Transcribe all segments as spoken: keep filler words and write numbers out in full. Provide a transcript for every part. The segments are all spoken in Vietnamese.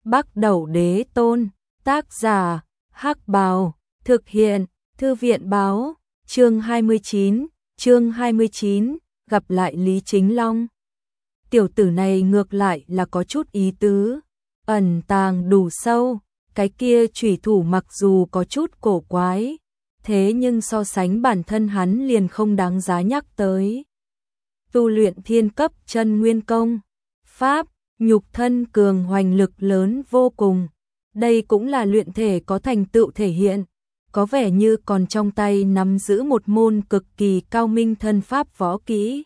Bắc Đẩu Đế Tôn, tác giả, Hắc Bào, thực hiện, Thư viện báo, chương hai mươi chín, chương hai mươi chín, gặp lại Lý Chính Long. Tiểu tử này ngược lại là có chút ý tứ, ẩn tàng đủ sâu, cái kia chủy thủ mặc dù có chút cổ quái, thế nhưng so sánh bản thân hắn liền không đáng giá nhắc tới. Tu luyện thiên cấp chân nguyên công, pháp, nhục thân cường hoành lực lớn vô cùng, đây cũng là luyện thể có thành tựu thể hiện, có vẻ như còn trong tay nắm giữ một môn cực kỳ cao minh thân pháp võ kỹ.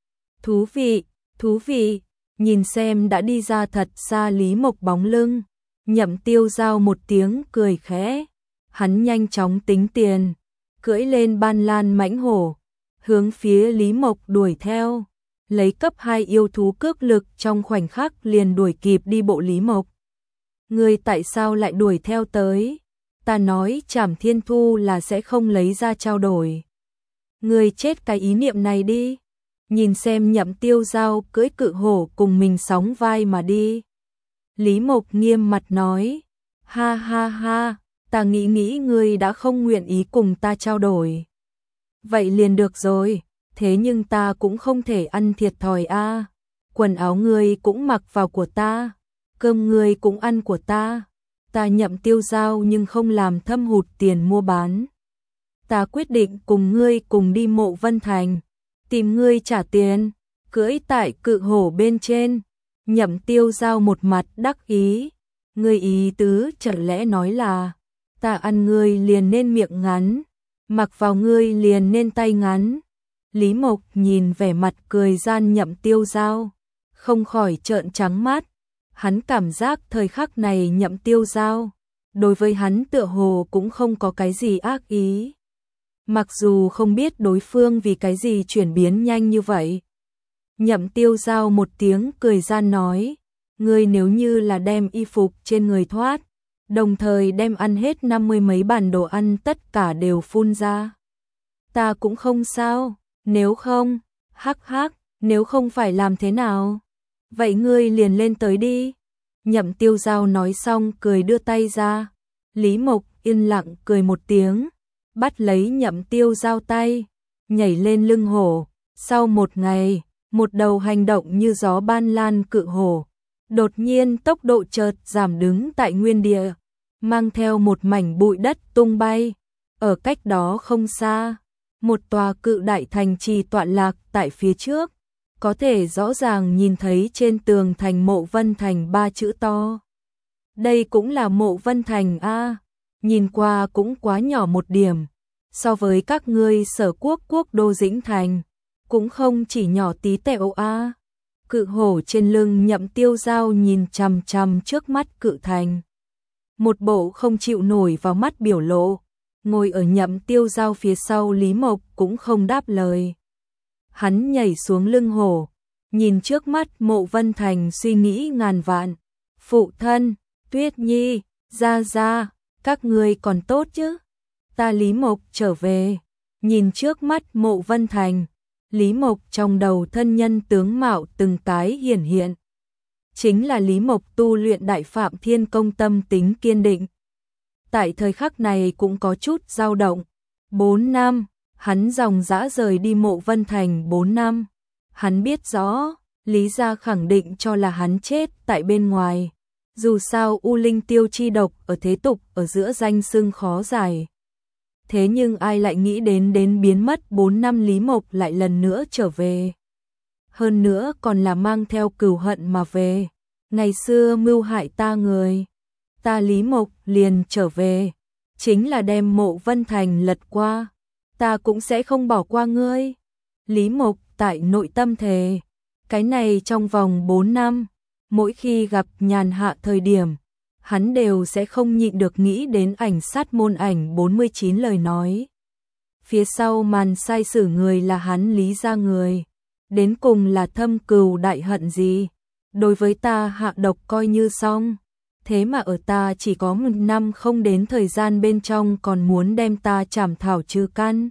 Thú vị, thú vị, nhìn xem đã đi ra thật xa Lý Mộc bóng lưng, Nhậm Tiêu Giao một tiếng cười khẽ, hắn nhanh chóng tính tiền, cưỡi lên ban lan mãnh hổ, hướng phía Lý Mộc đuổi theo, lấy cấp hai yêu thú cước lực trong khoảnh khắc liền đuổi kịp đi bộ Lý Mộc. Ngươi tại sao lại đuổi theo tới? Ta nói Trảm Thiên Thu là sẽ không lấy ra trao đổi. Ngươi chết cái ý niệm này đi. Nhìn xem Nhậm Tiêu Giao cưỡi cự hổ cùng mình sóng vai mà đi. Lý Mộc nghiêm mặt nói, ha ha ha, ta nghĩ nghĩ ngươi đã không nguyện ý cùng ta trao đổi. Vậy liền được rồi, thế nhưng ta cũng không thể ăn thiệt thòi a. Quần áo ngươi cũng mặc vào của ta, cơm ngươi cũng ăn của ta. Ta Nhậm Tiêu Giao nhưng không làm thâm hụt tiền mua bán. Ta quyết định cùng ngươi cùng đi Mộ Vân Thành, tìm ngươi trả tiền, cưỡi tại cự hổ bên trên. Nhậm Tiêu Giao một mặt đắc ý, ngươi ý tứ chẳng lẽ nói là ta ăn ngươi liền nên miệng ngắn, mặc vào ngươi liền nên tay ngắn. Lý Mộc nhìn vẻ mặt cười gian Nhậm Tiêu Giao, không khỏi trợn trắng mắt. Hắn cảm giác thời khắc này Nhậm Tiêu Giao, đối với hắn tựa hồ cũng không có cái gì ác ý. Mặc dù không biết đối phương vì cái gì chuyển biến nhanh như vậy. Nhậm Tiêu Giao một tiếng cười gian nói, ngươi nếu như là đem y phục trên người thoát, đồng thời đem ăn hết năm mươi mấy bản đồ ăn tất cả đều phun ra. Ta cũng không sao, nếu không, hắc hắc, nếu không phải làm thế nào? Vậy ngươi liền lên tới đi. Nhậm Tiêu Giao nói xong cười đưa tay ra. Lý Mộc yên lặng cười một tiếng, bắt lấy Nhậm Tiêu Giao tay, nhảy lên lưng hổ. Sau một ngày, một đầu hành động như gió ban lan cự hổ, đột nhiên tốc độ chợt giảm đứng tại nguyên địa, mang theo một mảnh bụi đất tung bay. Ở cách đó không xa, một tòa cự đại thành trì tọa lạc tại phía trước, có thể rõ ràng nhìn thấy trên tường thành Mộ Vân Thành ba chữ to. Đây cũng là Mộ Vân Thành a, nhìn qua cũng quá nhỏ một điểm, so với các ngươi Sở Quốc quốc đô Dĩnh Thành, cũng không chỉ nhỏ tí tẹo a. Cự hổ trên lưng Nhậm Tiêu Giao nhìn chằm chằm trước mắt cự thành, một bộ không chịu nổi vào mắt biểu lộ. Ngồi ở Nhậm Tiêu Giao phía sau Lý Mộc cũng không đáp lời. Hắn nhảy xuống lưng hổ, nhìn trước mắt Mộ Vân Thành suy nghĩ ngàn vạn. Phụ thân, Tuyết Nhi, Gia Gia, các ngươi còn tốt chứ? Ta Lý Mộc trở về, nhìn trước mắt Mộ Vân Thành, Lý Mộc trong đầu thân nhân tướng mạo từng cái hiển hiện. Chính là Lý Mộc tu luyện Đại Phạm Thiên Công tâm tính kiên định. Tại thời khắc này cũng có chút dao động. Bốn năm, hắn dòng dã rời đi Mộ Vân Thành bốn năm. Hắn biết rõ, Lý gia khẳng định cho là hắn chết tại bên ngoài. Dù sao U Linh Tiêu chi độc ở thế tục ở giữa danh xưng khó giải. Thế nhưng ai lại nghĩ đến đến biến mất bốn năm Lý Mộc lại lần nữa trở về. Hơn nữa còn là mang theo cừu hận mà về. Ngày xưa mưu hại ta người, ta Lý Mộc liền trở về, chính là đem Mộ Vân Thành lật qua, ta cũng sẽ không bỏ qua ngươi. Lý Mộc tại nội tâm thề, cái này trong vòng bốn năm, mỗi khi gặp nhàn hạ thời điểm, hắn đều sẽ không nhịn được nghĩ đến ảnh sát môn ảnh bốn mươi chín lời nói. Phía sau màn sai sử người là hắn Lý gia người, đến cùng là thâm cừu đại hận gì? Đối với ta hạ độc coi như xong, thế mà ở ta chỉ có một năm không đến thời gian bên trong còn muốn đem ta trảm thảo trừ căn.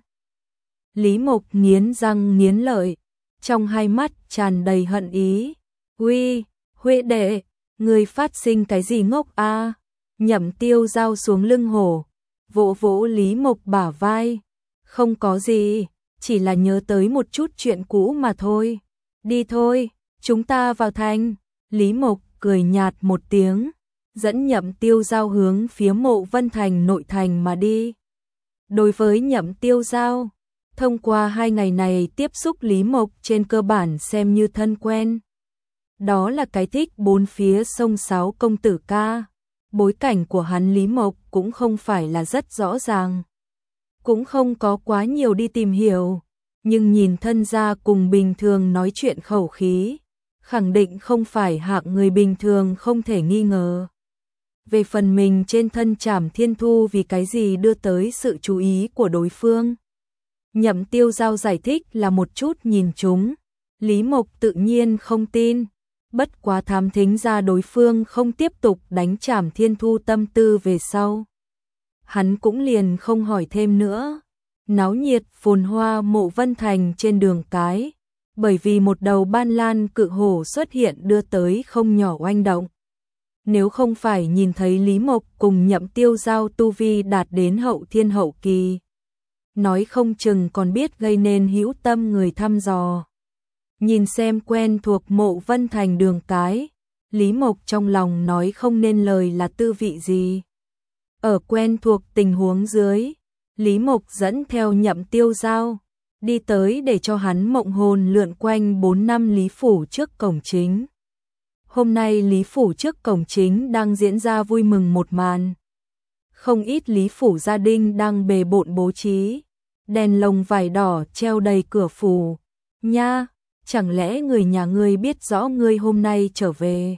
Lý Mộc nghiến răng nghiến lợi, trong hai mắt tràn đầy hận ý. Uy, Huệ đệ, Ngươi phát sinh cái gì ngốc a? Nhậm Tiêu Giao xuống lưng hổ, vỗ vỗ Lý Mộc bả vai. Không có gì, chỉ là nhớ tới một chút chuyện cũ mà thôi. Đi thôi, chúng ta vào thành. Lý Mộc cười nhạt một tiếng, dẫn Nhậm Tiêu Giao hướng phía Mộ Vân Thành nội thành mà đi. Đối với Nhậm Tiêu Giao, thông qua hai ngày này tiếp xúc Lý Mộc trên cơ bản xem như thân quen. Đó là cái thích bốn phía sông sáo công tử ca. Bối cảnh của hắn Lý Mộc cũng không phải là rất rõ ràng. Cũng không có quá nhiều đi tìm hiểu. Nhưng nhìn thân gia cùng bình thường nói chuyện khẩu khí, khẳng định không phải hạng người bình thường không thể nghi ngờ. Về phần mình trên thân Trảm Thiên Thu vì cái gì đưa tới sự chú ý của đối phương. Nhậm Tiêu Giao giải thích là một chút nhìn chúng. Lý Mộc tự nhiên không tin. Bất quá thám thính ra đối phương không tiếp tục đánh Trảm Thiên Thu tâm tư về sau. Hắn cũng liền không hỏi thêm nữa. Náo nhiệt phồn hoa Mộ Vân Thành trên đường cái. Bởi vì một đầu ban lan cự hổ xuất hiện đưa tới không nhỏ oanh động. Nếu không phải nhìn thấy Lý Mộc cùng Nhậm Tiêu Giao tu vi đạt đến hậu thiên hậu kỳ, nói không chừng còn biết gây nên hữu tâm người thăm dò. Nhìn xem quen thuộc Mộ Vân Thành đường cái, Lý Mộc trong lòng nói không nên lời là tư vị gì. Ở quen thuộc tình huống dưới, Lý Mộc dẫn theo Nhậm Tiêu Giao, đi tới để cho hắn mộng hồn lượn quanh bốn năm Lý Phủ trước cổng chính. Hôm nay Lý Phủ trước cổng chính đang diễn ra vui mừng một màn. Không ít Lý Phủ gia đình đang bề bộn bố trí, đèn lồng vải đỏ treo đầy cửa phủ. Nha, chẳng lẽ người nhà ngươi biết rõ ngươi hôm nay trở về?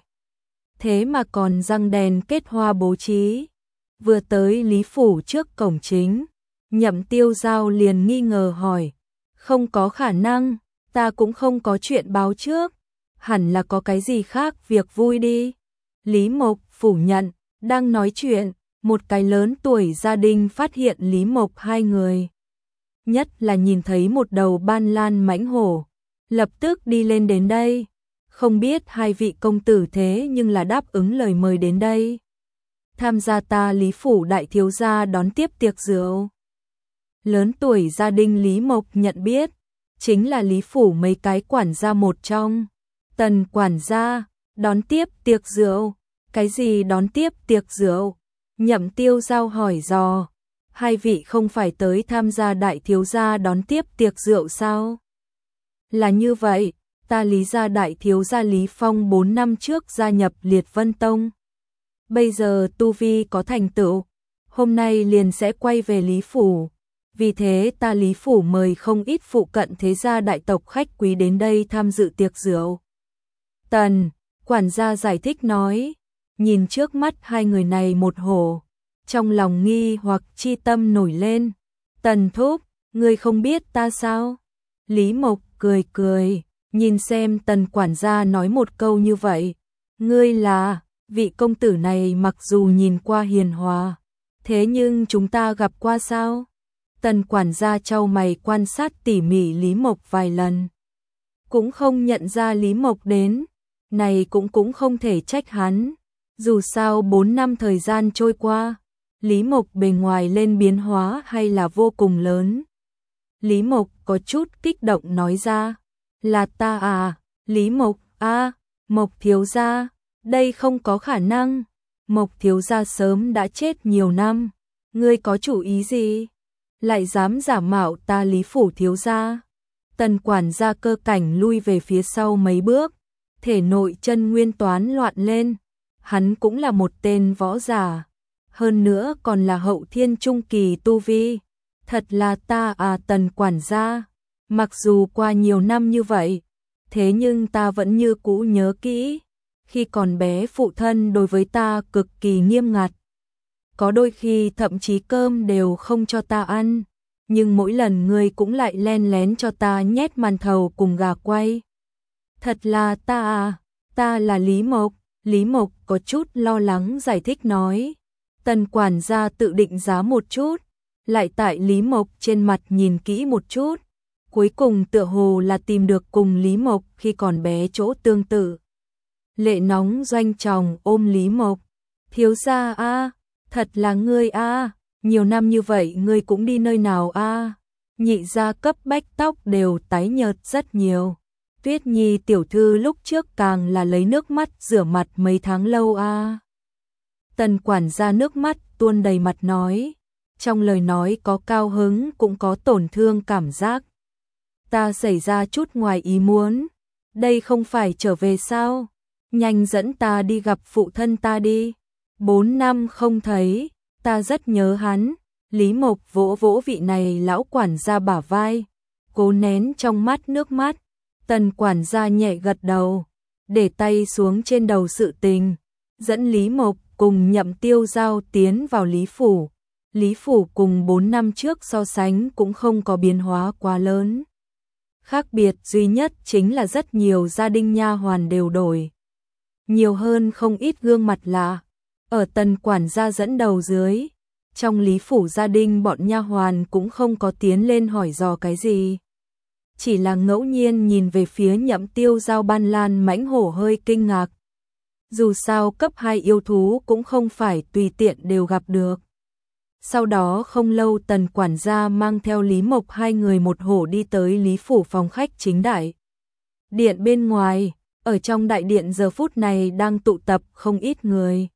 Thế mà còn răng đèn kết hoa bố trí. Vừa tới Lý Phủ trước cổng chính, Nhậm Tiêu Giao liền nghi ngờ hỏi. Không có khả năng, ta cũng không có chuyện báo trước. Hẳn là có cái gì khác việc vui đi. Lý Mộc phủ nhận, đang nói chuyện, một cái lớn tuổi gia đình phát hiện Lý Mộc hai người. Nhất là nhìn thấy một đầu ban lan mãnh hổ, lập tức đi lên đến đây. Không biết hai vị công tử thế nhưng là đáp ứng lời mời đến đây. Tham gia ta Lý Phủ đại thiếu gia đón tiếp tiệc rượu. Lớn tuổi gia đình Lý Mộc nhận biết, chính là Lý Phủ mấy cái quản gia một trong. Tần quản gia, đón tiếp tiệc rượu. Cái gì đón tiếp tiệc rượu? Nhậm Tiêu Giao hỏi dò. Hai vị không phải tới tham gia đại thiếu gia đón tiếp tiệc rượu sao? Là như vậy, ta Lý gia đại thiếu gia Lý Phong bốn năm trước gia nhập Liệt Vân Tông. Bây giờ tu vi có thành tựu, hôm nay liền sẽ quay về Lý Phủ. Vì thế ta Lý Phủ mời không ít phụ cận thế gia đại tộc khách quý đến đây tham dự tiệc rượu. Tần, quản gia giải thích nói, nhìn trước mắt hai người này một hổ, trong lòng nghi hoặc chi tâm nổi lên. Tần thúc, ngươi không biết ta sao? Lý Mộc cười cười, nhìn xem tần quản gia nói một câu như vậy. Ngươi là, vị công tử này mặc dù nhìn qua hiền hòa, thế nhưng chúng ta gặp qua sao? Tần quản gia chau mày quan sát tỉ mỉ Lý Mộc vài lần. Cũng không nhận ra Lý Mộc đến, này cũng cũng không thể trách hắn. Dù sao bốn năm thời gian trôi qua, Lý Mộc bề ngoài lên biến hóa hay là vô cùng lớn. Lý Mộc có chút kích động nói ra, là ta à, Lý Mộc, a, Mộc thiếu gia, đây không có khả năng. Mộc thiếu gia sớm đã chết nhiều năm, ngươi có chủ ý gì? Lại dám giả mạo ta Lý Phủ thiếu gia. Tần quản gia cơ cảnh lui về phía sau mấy bước, thể nội chân nguyên toán loạn lên. Hắn cũng là một tên võ giả, hơn nữa còn là hậu thiên trung kỳ tu vi. Thật là ta à tần quản gia, mặc dù qua nhiều năm như vậy, thế nhưng ta vẫn như cũ nhớ kỹ. Khi còn bé phụ thân đối với ta cực kỳ nghiêm ngặt. Có đôi khi thậm chí cơm đều không cho ta ăn, nhưng mỗi lần ngươi cũng lại len lén cho ta nhét màn thầu cùng gà quay. Thật là ta à, ta là Lý Mộc. Lý Mộc có chút lo lắng giải thích nói. Tần quản gia tự định giá một chút, lại tại Lý Mộc trên mặt nhìn kỹ một chút. Cuối cùng tựa hồ là tìm được cùng Lý Mộc khi còn bé chỗ tương tự. lệ nóng doanh tròng ôm Lý Mộc. Thiếu gia a, thật là ngươi a, nhiều năm như vậy ngươi cũng đi nơi nào a? Nhị gia cấp bách tóc đều tái nhợt rất nhiều. Tuyết Nhi tiểu thư lúc trước càng là lấy nước mắt rửa mặt mấy tháng lâu a. Tần quản gia nước mắt tuôn đầy mặt nói, trong lời nói có cao hứng cũng có tổn thương cảm giác. Ta xảy ra chút ngoài ý muốn, đây không phải trở về sao? Nhanh dẫn ta đi gặp phụ thân ta đi. Bốn năm không thấy, ta rất nhớ hắn. Lý Mộc vỗ vỗ vị này lão quản gia bả vai, cố nén trong mắt nước mắt. Tần quản gia nhẹ gật đầu, để tay xuống trên đầu sự tình, dẫn Lý Mộc cùng Nhậm Tiêu Giao tiến vào Lý phủ. Lý phủ cùng bốn năm trước so sánh cũng không có biến hóa quá lớn. Khác biệt duy nhất chính là rất nhiều gia đình nha hoàn đều đổi. Nhiều hơn không ít gương mặt lạ. Ở Tần quản gia dẫn đầu dưới, trong Lý phủ gia đình bọn nha hoàn cũng không có tiến lên hỏi dò cái gì. Chỉ là ngẫu nhiên nhìn về phía Nhậm Tiêu Giao Ban Lan mãnh hổ hơi kinh ngạc. Dù sao cấp hai yêu thú cũng không phải tùy tiện đều gặp được. Sau đó không lâu Tần quản gia mang theo Lý Mộc hai người một hổ đi tới Lý phủ phòng khách chính đại điện bên ngoài. Ở trong đại điện giờ phút này đang tụ tập không ít người.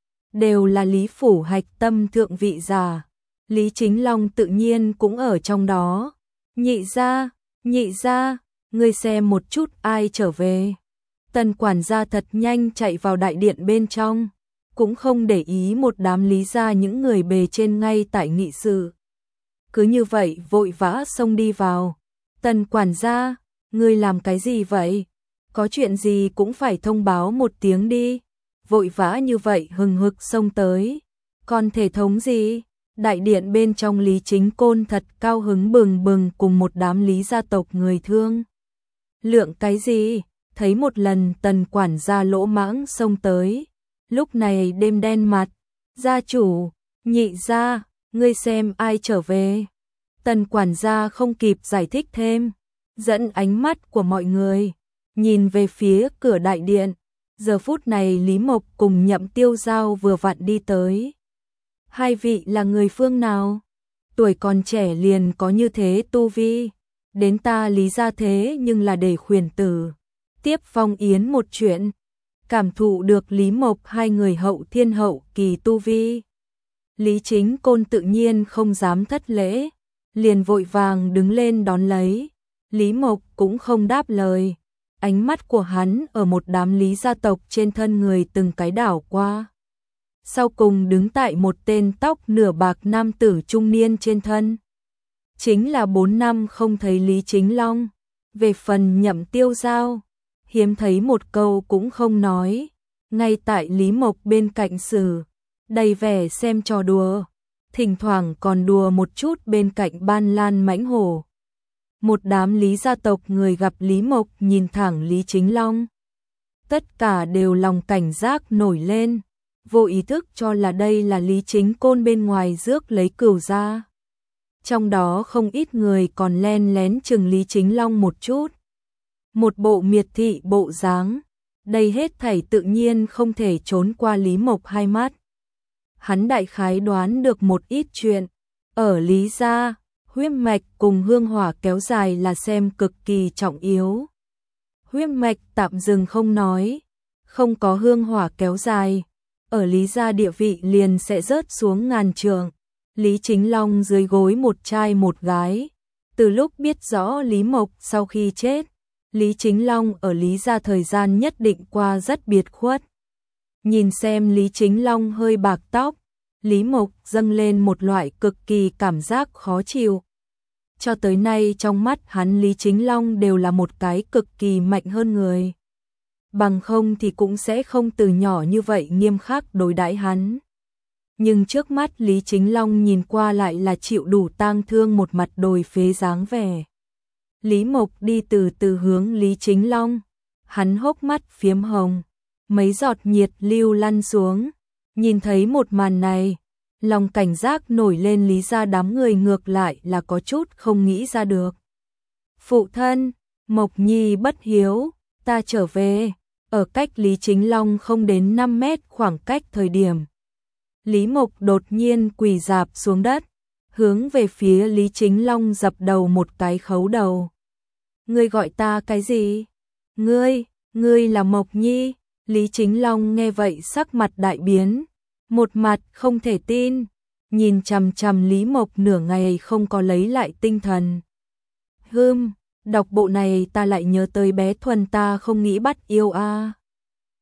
Đều là Lý phủ hạch tâm thượng vị giả. Lý Chính Long tự nhiên cũng ở trong đó. Nhị gia, nhị gia, ngươi xem một chút ai trở về. Tần quản gia thật nhanh chạy vào đại điện bên trong, cũng không để ý một đám Lý gia những người bề trên ngay tại nghị sự. Cứ như vậy vội vã xông đi vào. Tần quản gia, ngươi làm cái gì vậy? Có chuyện gì cũng phải thông báo một tiếng đi. Vội vã như vậy hừng hực xông tới. Còn thể thống gì? Đại điện bên trong Lý Chính Côn thật cao hứng bừng bừng cùng một đám Lý gia tộc người thương. Lượng cái gì? Thấy một lần Tần quản gia lỗ mãng xông tới. Lúc này đêm đen mặt. Gia chủ, nhị gia, ngươi xem ai trở về. Tần quản gia không kịp giải thích thêm. Dẫn ánh mắt của mọi người nhìn về phía cửa đại điện. Giờ phút này Lý Mộc cùng Nhậm Tiêu Giao vừa vặn đi tới. Hai vị là người phương nào? Tuổi còn trẻ liền có như thế tu vi. Đến ta Lý gia thế nhưng là để khuyển tử. Tiếp phong yến một chuyện. Cảm thụ được Lý Mộc hai người hậu thiên hậu kỳ tu vi. Lý Chính Côn tự nhiên không dám thất lễ. Liền vội vàng đứng lên đón lấy. Lý Mộc cũng không đáp lời. Ánh mắt của hắn ở một đám Lý gia tộc trên thân người từng cái đảo qua. Sau cùng đứng tại một tên tóc nửa bạc nam tử trung niên trên thân. Chính là bốn năm không thấy Lý Chính Long. Về phần Nhậm Tiêu Giao, hiếm thấy một câu cũng không nói. Ngay tại Lý Mộc bên cạnh xử, đầy vẻ xem trò đùa. Thỉnh thoảng còn đùa một chút bên cạnh Ban Lan mãnh hổ. Một đám Lý gia tộc người gặp Lý Mộc nhìn thẳng Lý Chính Long. Tất cả đều lòng cảnh giác nổi lên, vô ý thức cho là đây là Lý Chính Côn bên ngoài rước lấy cửu ra. Trong đó không ít người còn len lén chừng Lý Chính Long một chút. Một bộ miệt thị bộ dáng, đây hết thảy tự nhiên không thể trốn qua Lý Mộc hai mắt. Hắn đại khái đoán được một ít chuyện, ở Lý gia, huyết mạch cùng hương hỏa kéo dài là xem cực kỳ trọng yếu. Huyết mạch tạm dừng không nói, không có hương hỏa kéo dài, ở Lý gia địa vị liền sẽ rớt xuống ngàn trượng. Lý Chính Long dưới gối một trai một gái. Từ lúc biết rõ Lý Mộc sau khi chết, Lý Chính Long ở Lý gia thời gian nhất định qua rất biệt khuất. Nhìn xem Lý Chính Long hơi bạc tóc, Lý Mộc dâng lên một loại cực kỳ cảm giác khó chịu. Cho tới nay trong mắt hắn Lý Chính Long đều là một cái cực kỳ mạnh hơn người. Bằng không thì cũng sẽ không từ nhỏ như vậy nghiêm khắc đối đãi hắn. Nhưng trước mắt Lý Chính Long nhìn qua lại là chịu đủ tang thương một mặt đồi phế dáng vẻ. Lý Mộc đi từ từ hướng Lý Chính Long. Hắn hốc mắt phiếm hồng. Mấy giọt nhiệt lưu lăn xuống. Nhìn thấy một màn này, lòng cảnh giác nổi lên Lý gia đám người ngược lại là có chút không nghĩ ra được. Phụ thân, Mộc Nhi bất hiếu, ta trở về. ở cách Lý Chính Long không đến năm mét khoảng cách thời điểm. Lý Mộc đột nhiên quỳ rạp xuống đất, hướng về phía Lý Chính Long dập đầu một cái khấu đầu. Ngươi gọi ta cái gì? Ngươi, ngươi là Mộc Nhi? Lý Chính Long nghe vậy sắc mặt đại biến, một mặt không thể tin, nhìn chằm chằm Lý Mộc nửa ngày không có lấy lại tinh thần. Hừm, đọc bộ này ta lại nhớ tới bé Thuần ta không nghĩ bắt yêu a. À.